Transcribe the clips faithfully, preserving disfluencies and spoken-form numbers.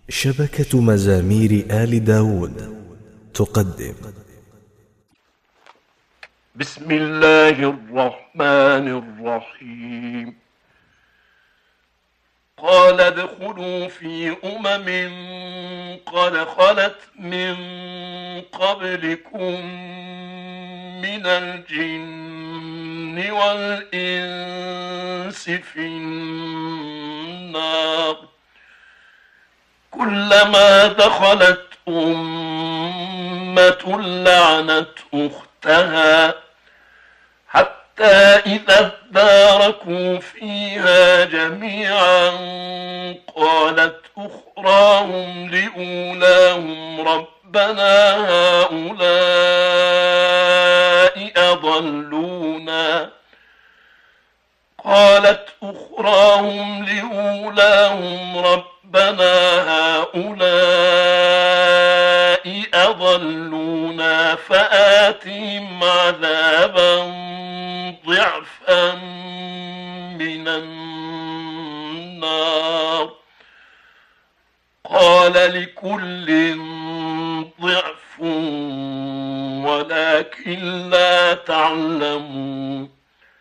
شبكة مزامير آل داود تقدم. بسم الله الرحمن الرحيم. قال ادخلوا في أمم قد خلت من قبلكم من الجن والإنس في النار، كلما دخلت أمة لعنت أختها حتى إذا اداركوا فيها جميعا قالت أخراهم لأولاهم ربنا هؤلاء أضلونا قالت أخراهم لأولاهم ربنا هؤلاء أضلونا فآتهم عذابا ضعفا من النار، قال لكل ضعف ولكن لا تعلمون.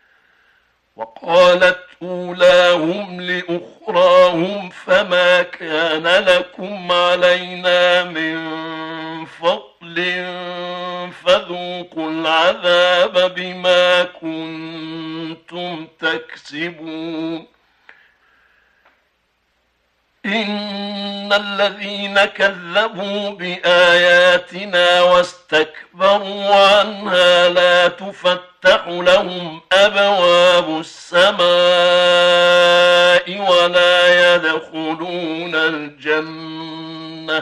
وقالت أولاهم لأخراهم فما كان لكم علينا من فضل فذوقوا العذاب بما كنتم تكسبون. إن الذين كذبوا بآياتنا واستكبروا عنها لا تفتح لهم أبواب السماء ولا يدخلون الجنة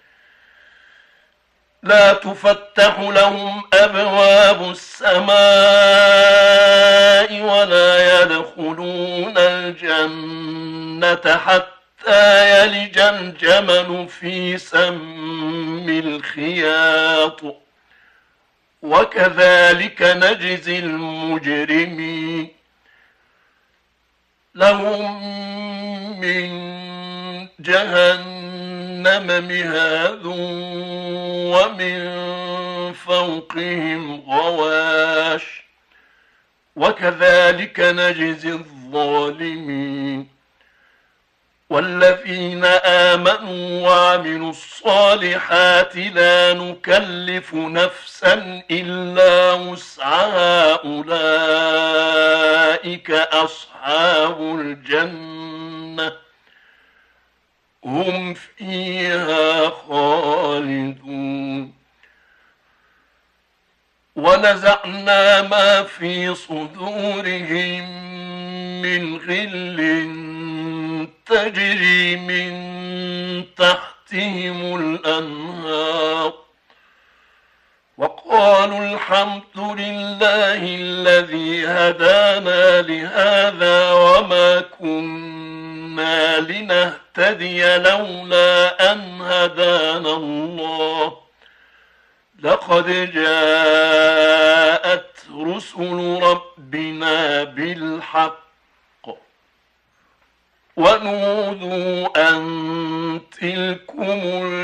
لا تفتح لهم أبواب السماء ولا يدخلون الجنة حتى يلج الجمل في سم الخياط، وكذلك نجزي المجرمين. لهم من جهنم مهاد ومن فوقهم غواش، وكذلك نجزي الظالمين. والذين آمنوا وعملوا الصالحات لا نكلف نفسا إلا وسعها أولئك أصحاب الجنة هم فيها خالدون. ونزعنا ما في صدورهم من غل تجري من تحتهم الأنهار وقالوا الحمد لله الذي هدانا لهذا وما كنا لنهتدي لولا أن هدانا الله لقد جاءت رسل ربنا بالحق ونودوا أن تلكم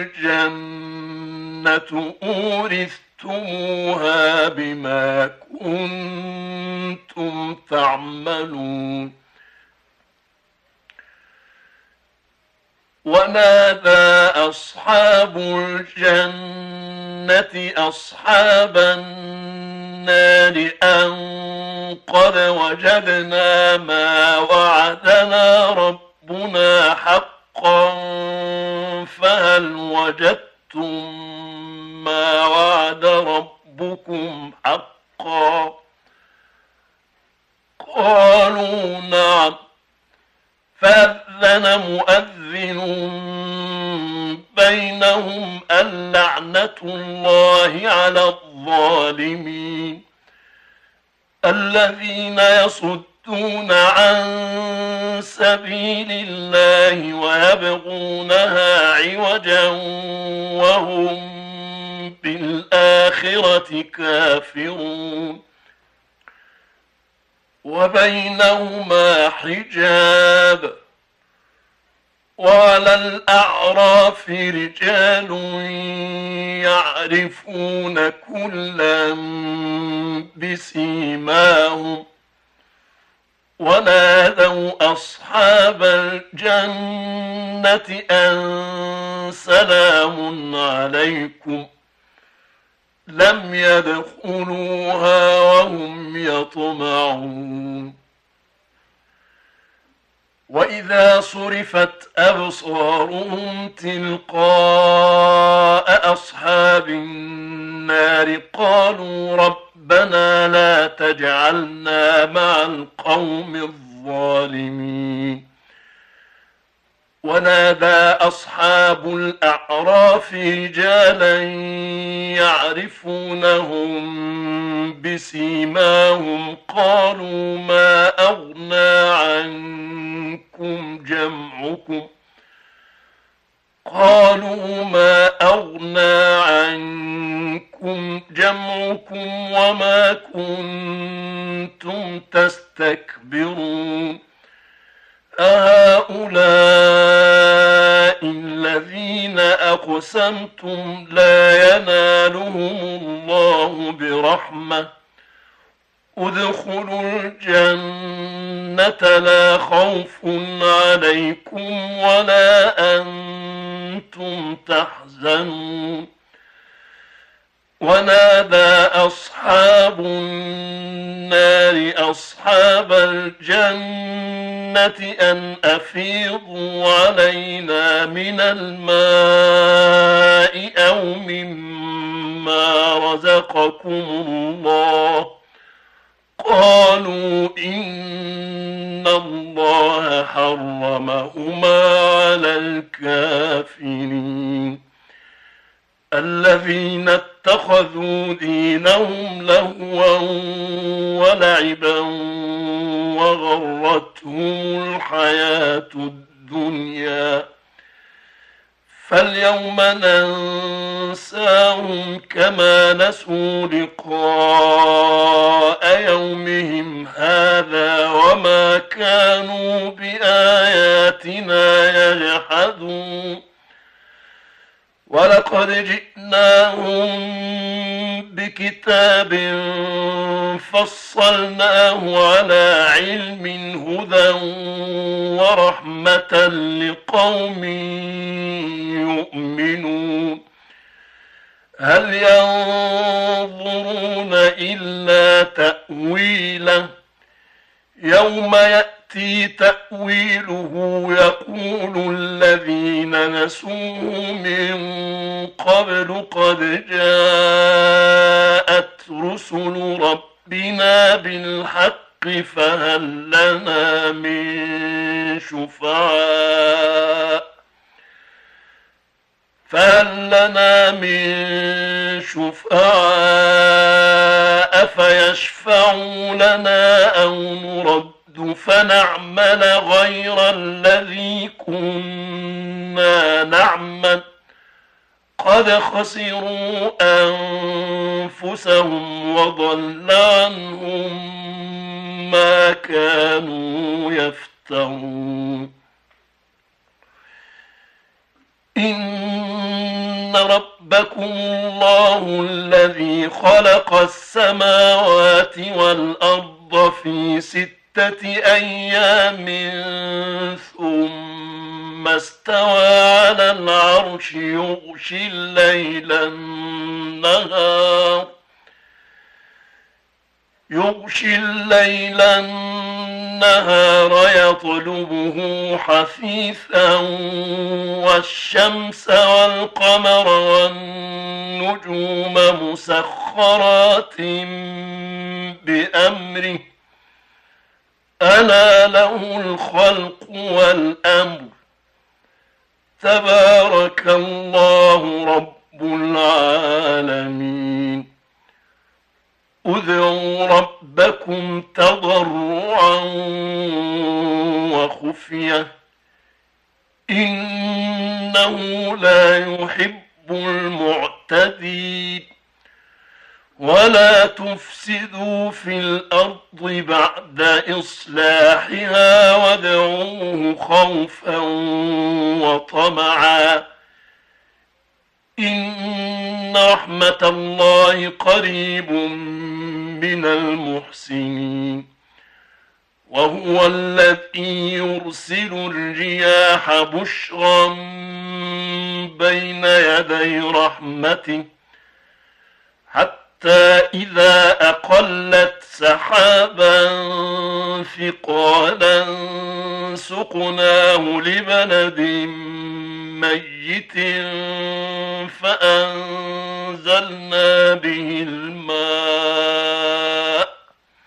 الجنة أورثتموها بما كنتم تعملون. ونادى أصحاب الجنة أصحاب النار أن قد وجدنا ما وعدنا ربنا حقا فهل وجدتم ما وعد ربكم حقا؟ قالوا نعم. فأذن مؤذن بينهم اللعنة الله على الظالمين الذين يصدون عن سبيل الله ويبغونها عوجا وهم بالآخرة كافرون وبينهما حجاب وعلى الأعراف رجال يعرفون كلا بسيماهم ونادوا أصحاب الجنة أن سلام عليكم لم يدخلوها وهم يطمعون وإذا صرفت أبصارهم تلقاء أصحاب النار قالوا ربنا لا تجعلنا مع القوم الظالمين ونادى أصحاب الأعراف رجالا يعرفونهم بسيماهم قالوا ما أغنى عنكم جمعكم قالوا ما أغنى عنكم جمعكم وما كنتم تستكبرون أهؤلاء الذين أقسمتم لا ينالهم الله برحمة ادخلوا الجنة لا خوف عليكم ولا أنتم تحزنون ونادى أصحاب النار أصحاب الجنة أن أفيضوا علينا من الماء أو مما رزقكم الله قالوا إن الله حرمهما على الكافرين الذين اتخذوا دينهم لهوا ولعبا وغرتهم الحياة الدنيا فاليوم ننساهم كما نسوا لقاء يومهم هذا وما كانوا بآياتنا يجحدون ولقد جئناهم بكتاب فصلناه على علم هدى ورحمة لقوم يؤمنون هل ينظرون إلا تأويله يوم يأتي تأويله يقول الذين نسوه من قبل قد جاءت رسل ربنا بالحق فهل لنا من شفعاء فهل لنا من شفعاء فيشفعوا لنا أو نرد فنعمل غير الذي كنا نعمل قد خسروا أنفسهم وضل عنهم ما كانوا يفترون إن ربكم الله الذي خلق السماوات والأرض في ستة أيام ثم استوى على العرش يغشي الليل النهار يغشي الليل النهار يطلبه حثيثا والشمس والقمر والنجوم مسخرات بأمره ألا له الخلق والأمر تبارك الله رب العالمين ادعوا ربكم تضرعا وخفية إنه لا يحب المعتدين ولا تفسدوا في الأرض بعد إصلاحها وادعوه خوفا وطمعا إن رحمة الله قريب من المحسنين وهو الذي يرسل الرياح بشرا بين يدي رحمته حتى إذا أقلت سحابا ثقالا سقناه لبلد ميت فأنزلنا به الماء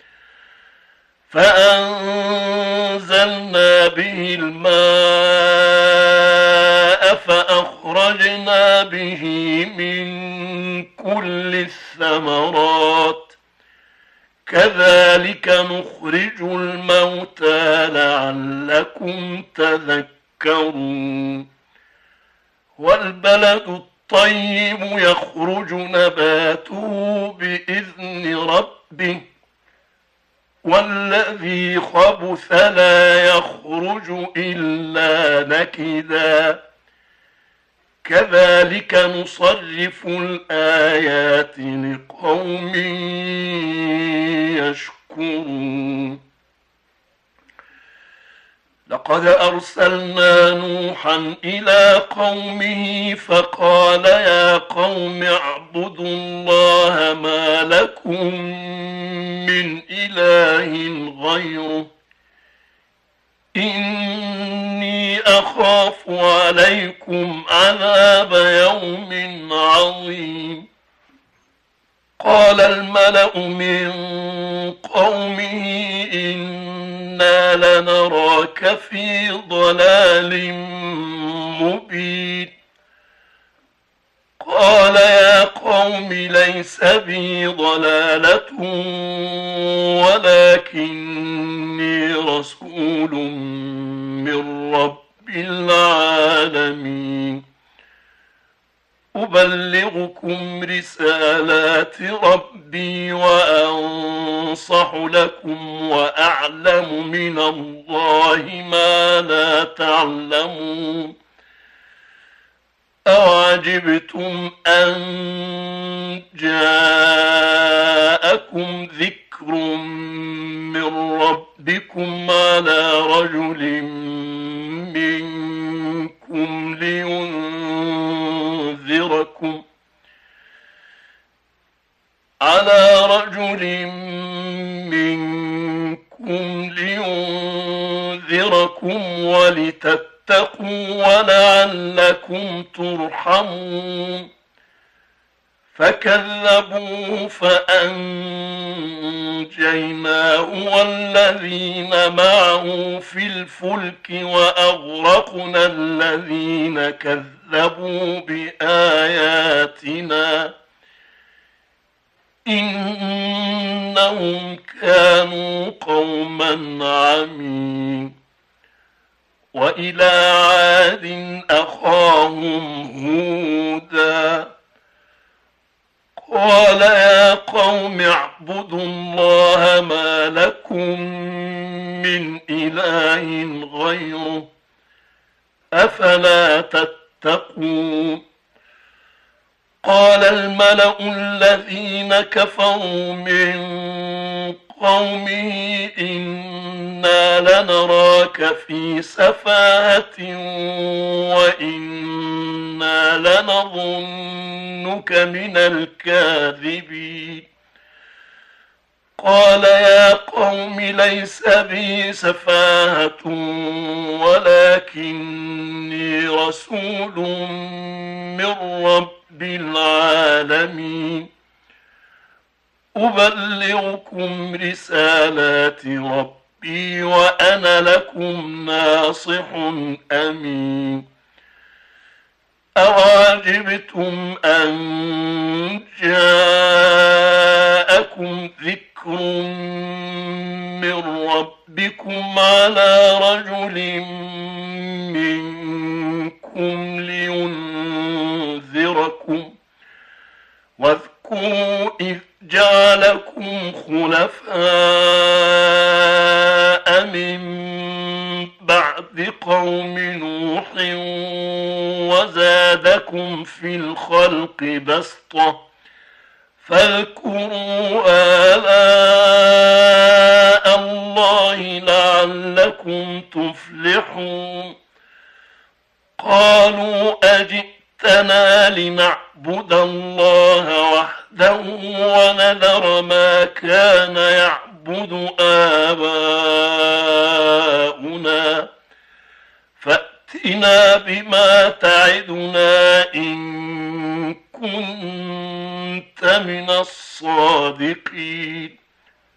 فأنزلنا به الماء فأخرجنا به من كل الثمرات كذلك نخرج الموتى لعلكم تذكرون والبلد الطيب يخرج نباته بإذن ربه والذي خبث لا يخرج إلا نكدا كذلك نصرف الآيات لقوم يشكرون لقد أرسلنا نوحا إلى قومه فقال يا قوم اعبدوا الله ما لكم من إله غيره إني أخاف عليكم عذاب يوم عظيم قال الملأ من قومه إنا لنراك في ضلال مبين قال يا قوم ليس بي ضلالة ولكني رسول من رب العالمين أبلغكم رسالات ربي وأنصح لكم وأعلم من الله ما لا تعلمون أوعجبتم أن جاءكم ذكر من ربكم على رجل منكم لينذركم على رجل منكم لينذركم ولتتقوا ولعلكم ترحمون فكذبوه فأنجيناه والذين معه في الفلك وأغرقنا الذين كذبوا بآياتنا إنهم كانوا قوما عمين وإلى عاد أخاهم هودا قال يا قوم اعبدوا الله ما لكم من إله غيره أفلا تتقون قال الملأ الذين كفروا من قومه إنا لنراك في سفاهة وإنا لنظنك من الكاذبين قال يا قوم ليس بي سفاهة ولكني رسول من رب العالمين أبلغكم رسالات ربي وأنا لكم ناصح أمين أوعجبتم أن جاءكم ذكر من ربكم على رجل منكم لينذركم واذكروا إذ جعلكم خلفاء من بعد قوم نوح وزادكم في الخلق بسطة فاذكروا آلاء الله لعلكم تفلحون قالوا أجئتنا لنعبد الله وحده ونذر ما كان يعبد آباؤنا فأتنا بما تعدنا إن كنت من الصادقين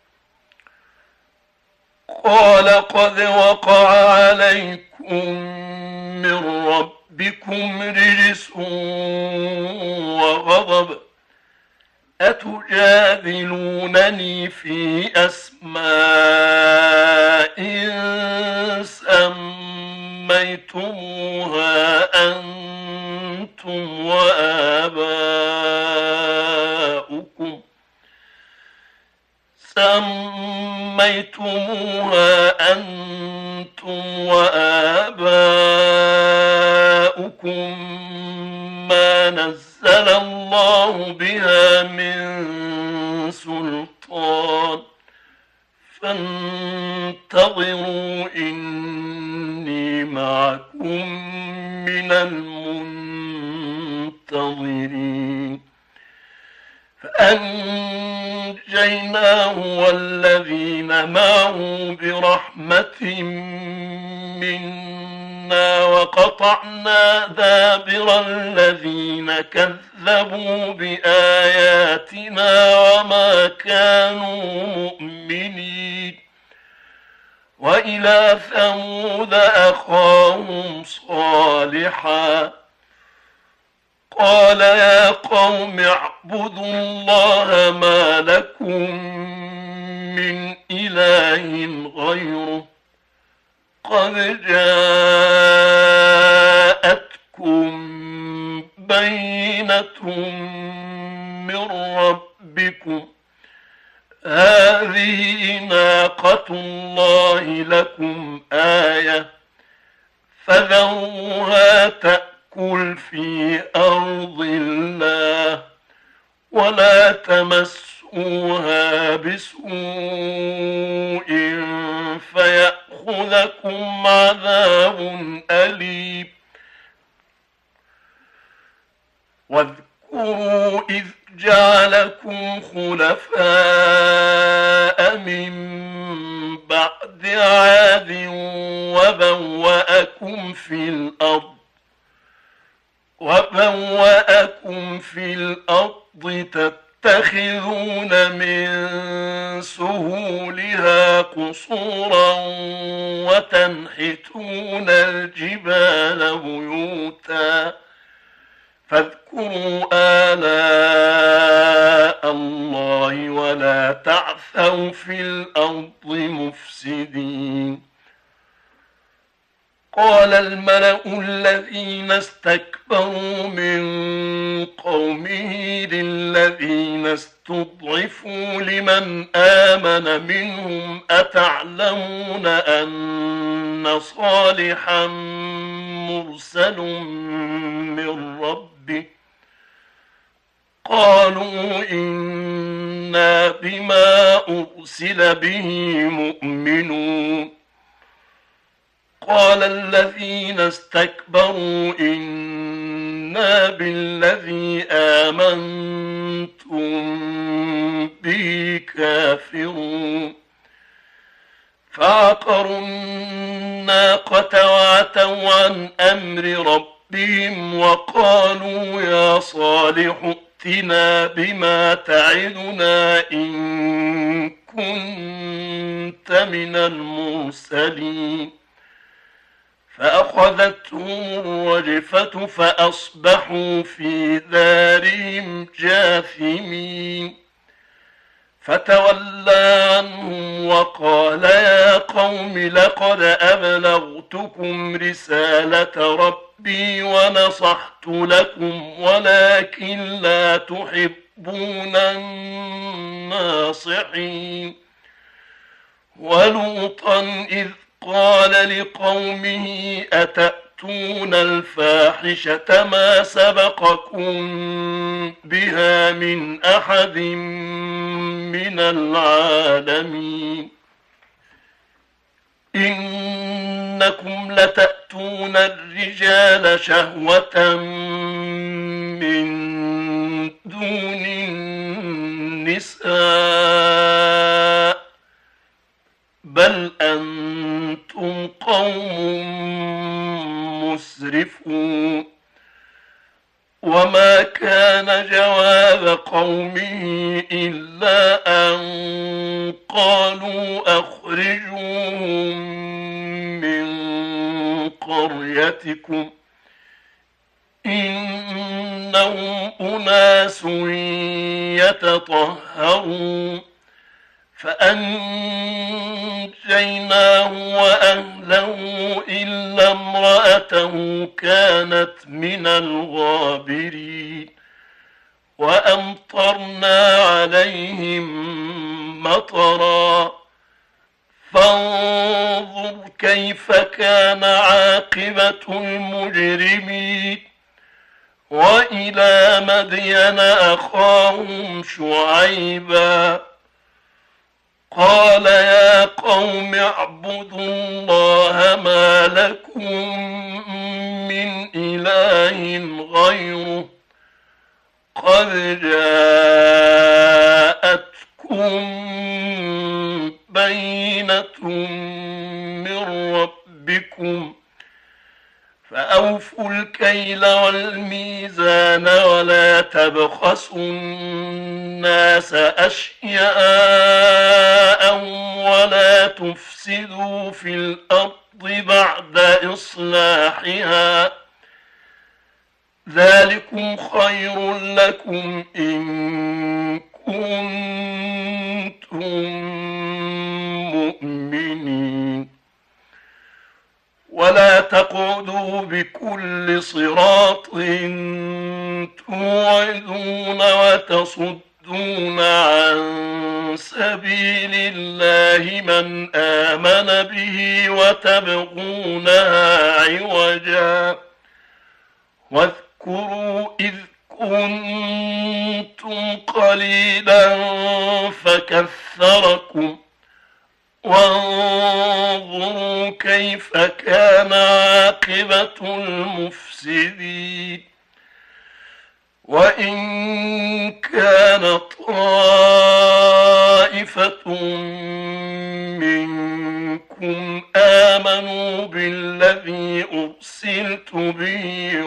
قال قد وقع عليكم من ربكم رجس وغضب أتجادلونني في أسماء سميتموها أنتم وآباؤكم سميتموها أنتم وآباؤكم ما نزل الله بها من سلطان فانتظروا إني معكم من المنتظرين فأنجيناه والذين معه برحمة منا وقطعنا دابر الذين كذبوا بآياتنا وما كانوا مؤمنين وإلى ثمود أخاهم صالحا قال يا قوم اعبدوا الله ما لكم من إله غيره قد جاءتكم بينة من ربكم هذه ناقة الله لكم آية فذروها تأكل في أرض الله ولا تمسوها بسوء فيأخذكم عذاب أليم واذكروا إذ جعلكم خلفاء من بعد عاد وبوأكم في الأرض وبوأكم في الأرض تتخذون من سهولها قصورا وتنحتون الجبال بيوتا فاذكروا آلاء الله ولا تعثوا في الأرض مفسدين قال الملأ الذين استكبروا من قومه للذين استضعفوا لمن آمن منهم أتعلمون أن صالحا مرسل من ربه قالوا إنا بما أرسل به مؤمنون قال الذين استكبروا إنا بالذي آمنتم به كافرون فعقروا الناقة وعتوا عن أمر ربهم وقالوا يا صالح ائتنا بما تعدنا إن كنت من المرسلين فأخذتهم الرجفة فأصبحوا في دارهم جاثمين فتولى عنهم وقال يا قوم لقد أبلغتكم رسالة ربي ونصحت لكم ولكن لا تحبون الناصحين. ولوطا إذ قال لقومه أتأتون الفاحشة ما سبقكم بها من أحد من العالمين. إنكم لتأتون الرجال شهوة من دون النساء بل أنتم قوم مسرفون. وما كان جواب قومه إلا أن قالوا أخرجوهم من قريتكم إنهم أناس يتطهرون. فأنجيناه وأهله إلا امرأته كانت من الغابرين. وأمطرنا عليهم مطرا فانظر كيف كان عاقبة المجرمين. وإلى مدين أخاهم شعيبا قال يا قوم اعبدوا الله ما لكم من إله غيره قد جاءتكم بينة من ربكم فأوفوا الكيل والميزان ولا تبخسوا الناس أشياءهم ولا تفسدوا في الأرض بعد إصلاحها ذلكم خير لكم إن كنتم مؤمنين. ولا تقعدوا بكل صراط توعدون وتصدون عن سبيل الله من آمن به وتبغونها عوجا واذكروا إذ كنتم قليلا فكثركم وانظروا كيف كان عاقبة المفسدين. وإن كان طائفة منكم آمنوا بالذي أرسلت به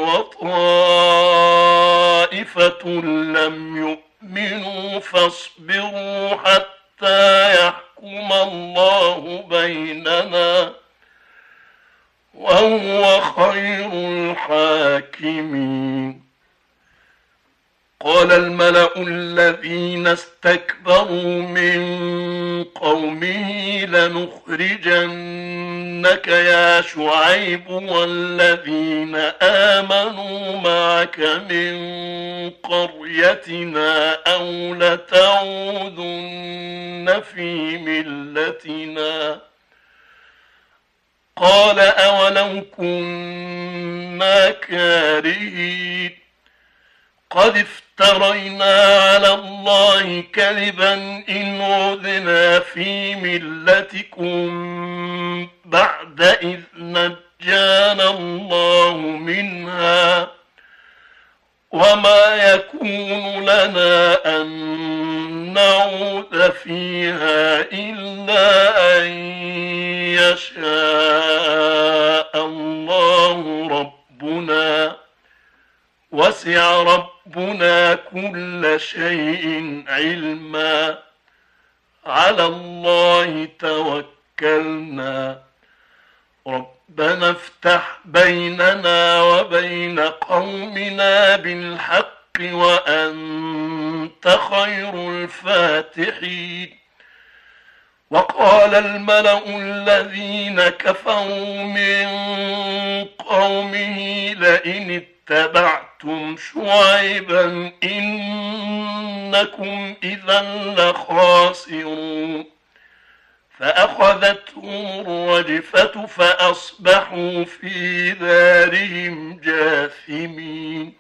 وطائفة لم يؤمنوا فاصبروا حتى يحكم الله بيننا وهو خير الحاكمين. قال الملأ الذين استكبروا من قومه لنخرجنك يا شعيب والذين آمنوا معك من قريتنا أو لتعودن في ملتنا. قال أولو كنا كارهين قد افترينا على الله كذبا إن عدنا في ملتكم بعد إذ نجانا الله منها وما يكون لنا أن نعود فيها إلا أن يشاء الله ربنا وسع ربنا كل شيء علما على الله توكلنا ربنا افتح بيننا وبين قومنا بالحق وأنت خير الفاتحين. وقال الملأ الذين كفروا من قومه لئن اتبعتم شعيبا إنكم إذا لخاسرون فأخذتهم الرجفة فأصبحوا في دارهم جاثمين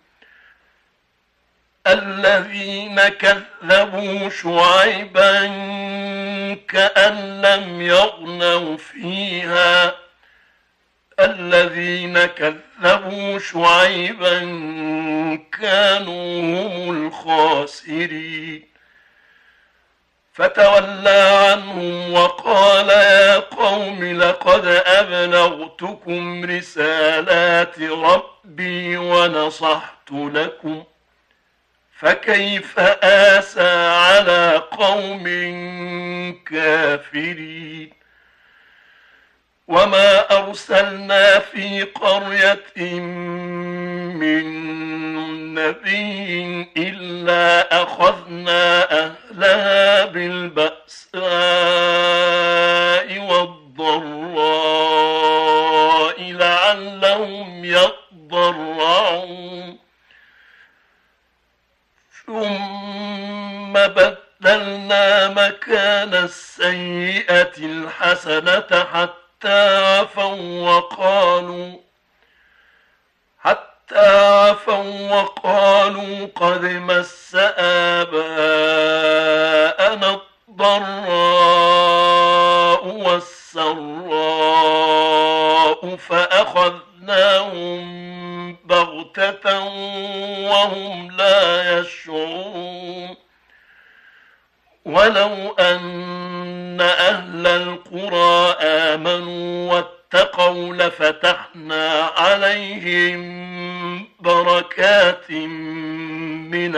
الذين كذبوا شعيبا كأن لم يغنوا فيها الذين كذبوا شعيبا كانوا هم الخاسرين فتولى عنهم وقال يا قوم لقد أبلغتكم رسالات ربي ونصحت لكم فكيف آسى على قوم كافرين وما أرسلنا في قرية من نبي إلا أخذنا أهلها بالبأساء والضراء لعلهم يضرعون ثم بدلنا مكان السيئة الحسنة حتى عفوا وقالوا حتى عفوا وقالوا قد مس آباءنا الضراء والسراء فأخذناهم بغتة وهم لا يشعرون ولو أن أهل القرى آمنوا واتقوا لفتحنا عليهم بركات من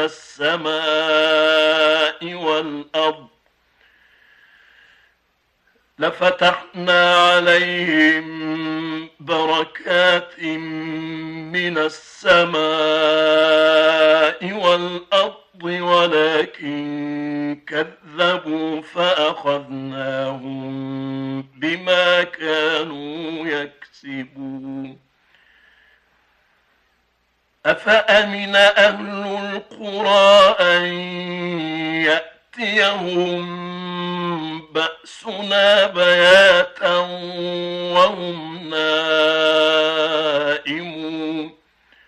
السماء والأرض لفتحنا عليهم بركات من السماء والأرض ولكن كذبوا فأخذناهم بما كانوا يكسبون أفأمن أهل القرى أن يأتيهم بأسنا بياتا وهم نائمون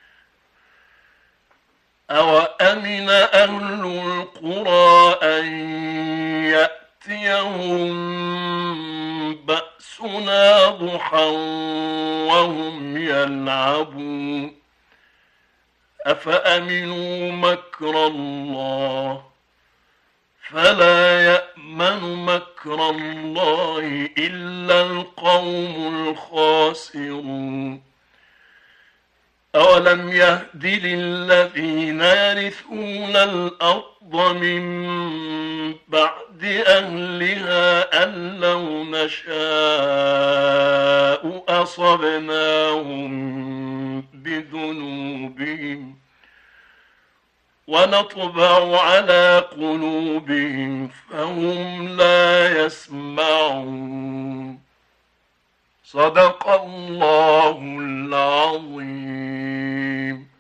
أوأمن أهل القرى أن يأتيهم بأسنا ضحى وهم يلعبون أفأمنوا مكر الله فلا يأمن مكر الله إلا القوم الخاسرون أولم يهد للذين يرثون الأرض من بعد أهلها أن لو نشاء أصبناهم بذنوبهم ونطبع على قلوبهم فهم لا يسمعون صدق الله العظيم.